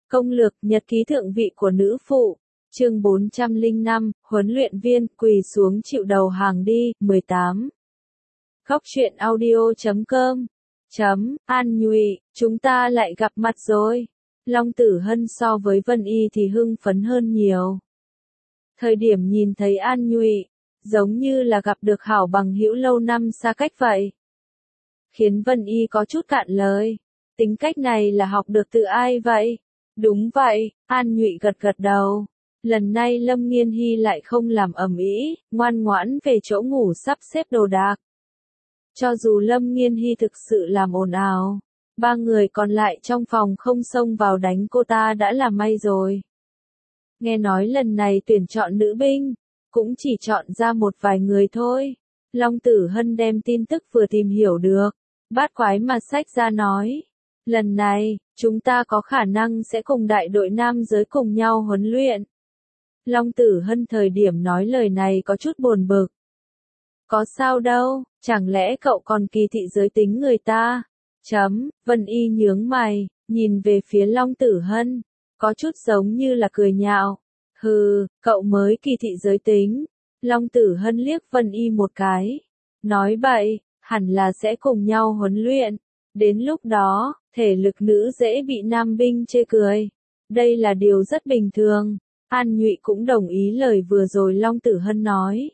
Công lược nhật ký thượng vị của nữ phụ. Chương 405, huấn luyện viên quỳ xuống chịu đầu hàng đi. 18. Góc truyện audio.com. An Nhụy, chúng ta lại gặp mặt rồi. Long Tử Hân so với Vân Y thì hưng phấn hơn nhiều. Thời điểm nhìn thấy An Nhụy, giống như là gặp được hảo bằng hữu lâu năm xa cách vậy. Khiến Vân Y có chút cạn lời. Tính cách này là học được từ ai vậy? Đúng vậy, An Nhụy gật gật đầu. Lần này Lâm Nghiên Hy lại không làm ầm ĩ, ngoan ngoãn về chỗ ngủ sắp xếp đồ đạc. Cho dù Lâm Nghiên Hy thực sự làm ồn ào, ba người còn lại trong phòng không xông vào đánh cô ta đã là may rồi. Nghe nói lần này tuyển chọn nữ binh, cũng chỉ chọn ra một vài người thôi. Long Tử Hân đem tin tức vừa tìm hiểu được, bát quái mà xách ra nói. Lần này, chúng ta có khả năng sẽ cùng đại đội nam giới cùng nhau huấn luyện. Long Tử Hân thời điểm nói lời này có chút buồn bực. Có sao đâu, chẳng lẽ cậu còn kỳ thị giới tính người ta? Vân Y nhướng mày, nhìn về phía Long Tử Hân, có chút giống như là cười nhạo. Hừ, cậu mới kỳ thị giới tính. Long Tử Hân liếc Vân Y một cái. Nói bậy, hẳn là sẽ cùng nhau huấn luyện. Đến lúc đó, thể lực nữ dễ bị nam binh chê cười. Đây là điều rất bình thường. An Nhụy cũng đồng ý lời vừa rồi Long Tử Hân nói.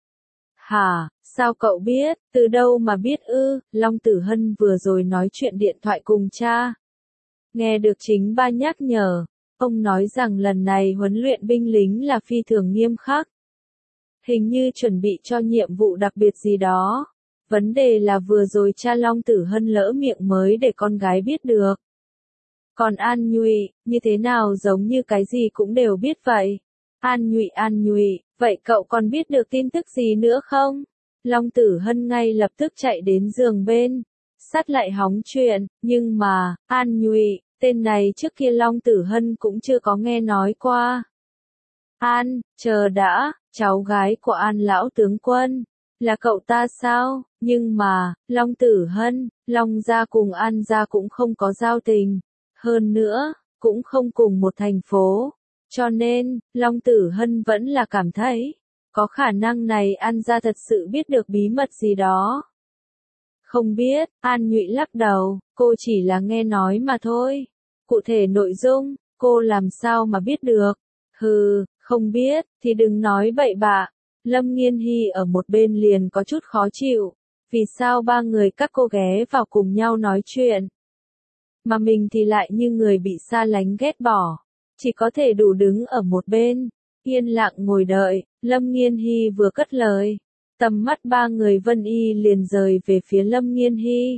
Hả, sao cậu biết, từ đâu mà biết ư? Long Tử Hân vừa rồi nói chuyện điện thoại cùng cha. Nghe được chính ba nhắc nhở, ông nói rằng lần này huấn luyện binh lính là phi thường nghiêm khắc. Hình như chuẩn bị cho nhiệm vụ đặc biệt gì đó. Vấn đề là vừa rồi cha Long Tử Hân lỡ miệng mới để con gái biết được. Còn An Nhụy, như thế nào giống như cái gì cũng đều biết vậy. An Nhụy, vậy cậu còn biết được tin tức gì nữa không? Long Tử Hân ngay lập tức chạy đến giường bên, sát lại hóng chuyện, nhưng mà, An Nhụy, tên này trước kia Long Tử Hân cũng chưa có nghe nói qua. An, chờ đã, cháu gái của An lão tướng quân, là cậu ta sao? Nhưng mà, Long Tử Hân, Long gia cùng An gia cũng không có giao tình. Hơn nữa, cũng không cùng một thành phố. Cho nên, Long Tử Hân vẫn là cảm thấy, có khả năng này An gia thật sự biết được bí mật gì đó. Không biết, An Nhụy lắc đầu, cô chỉ là nghe nói mà thôi. Cụ thể nội dung, cô làm sao mà biết được? Hừ, không biết, thì đừng nói bậy bạ. Lâm Nghiên Hy ở một bên liền có chút khó chịu. Vì sao ba người các cô ghé vào cùng nhau nói chuyện? Mà mình thì lại như người bị xa lánh ghét bỏ. Chỉ có thể đủ đứng ở một bên, yên lặng ngồi đợi. Lâm Nghiên Hy vừa cất lời, tầm mắt ba người Vân Y liền rời về phía Lâm Nghiên Hy.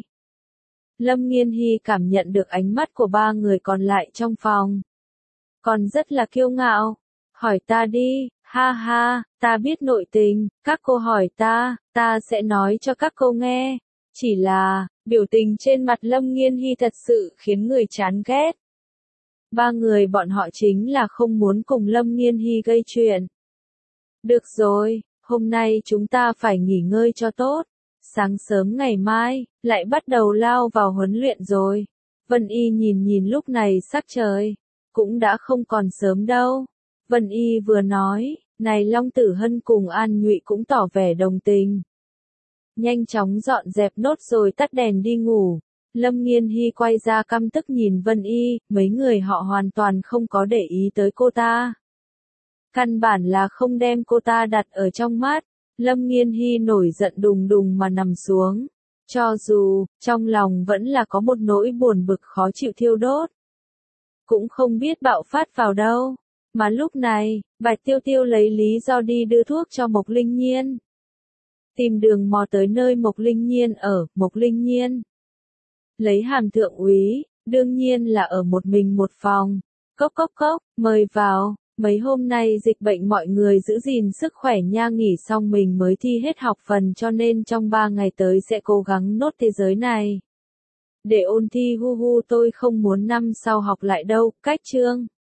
Lâm Nghiên Hy cảm nhận được ánh mắt của ba người còn lại trong phòng. Còn rất là kiêu ngạo. Hỏi ta đi, ha ha, ta biết nội tình, các cô hỏi ta sẽ nói cho các cô nghe. Chỉ là, biểu tình trên mặt Lâm Nghiên Hy thật sự khiến người chán ghét. Ba người bọn họ chính là không muốn cùng Lâm Nghiên Hy gây chuyện. Được rồi, hôm nay chúng ta phải nghỉ ngơi cho tốt. Sáng sớm ngày mai, lại bắt đầu lao vào huấn luyện rồi. Vân Y nhìn lúc này sắc trời, cũng đã không còn sớm đâu. Vân Y vừa nói, này Long Tử Hân cùng An Nhụy cũng tỏ vẻ đồng tình. Nhanh chóng dọn dẹp nốt rồi tắt đèn đi ngủ. Lâm Nghiên Hy quay ra căm tức nhìn Vân Y, mấy người họ hoàn toàn không có để ý tới cô ta. Căn bản là không đem cô ta đặt ở trong mắt. Lâm Nghiên Hy nổi giận đùng đùng mà nằm xuống. Cho dù, trong lòng vẫn là có một nỗi buồn bực khó chịu thiêu đốt. Cũng không biết bạo phát vào đâu. Mà lúc này, Bạch Tiêu Tiêu lấy lý do đi đưa thuốc cho Mộc Linh Nhiên. Tìm đường mò tới nơi Mộc Linh Nhiên ở, Mộc Linh Nhiên lấy hàm thượng úy, đương nhiên là ở một mình một phòng. Cốc, mời vào, mấy hôm nay dịch bệnh mọi người giữ gìn sức khỏe nha, nghỉ xong mình mới thi hết học phần cho nên trong 3 ngày tới sẽ cố gắng nốt thế giới này. Để ôn thi tôi không muốn năm sau học lại đâu, cách chương.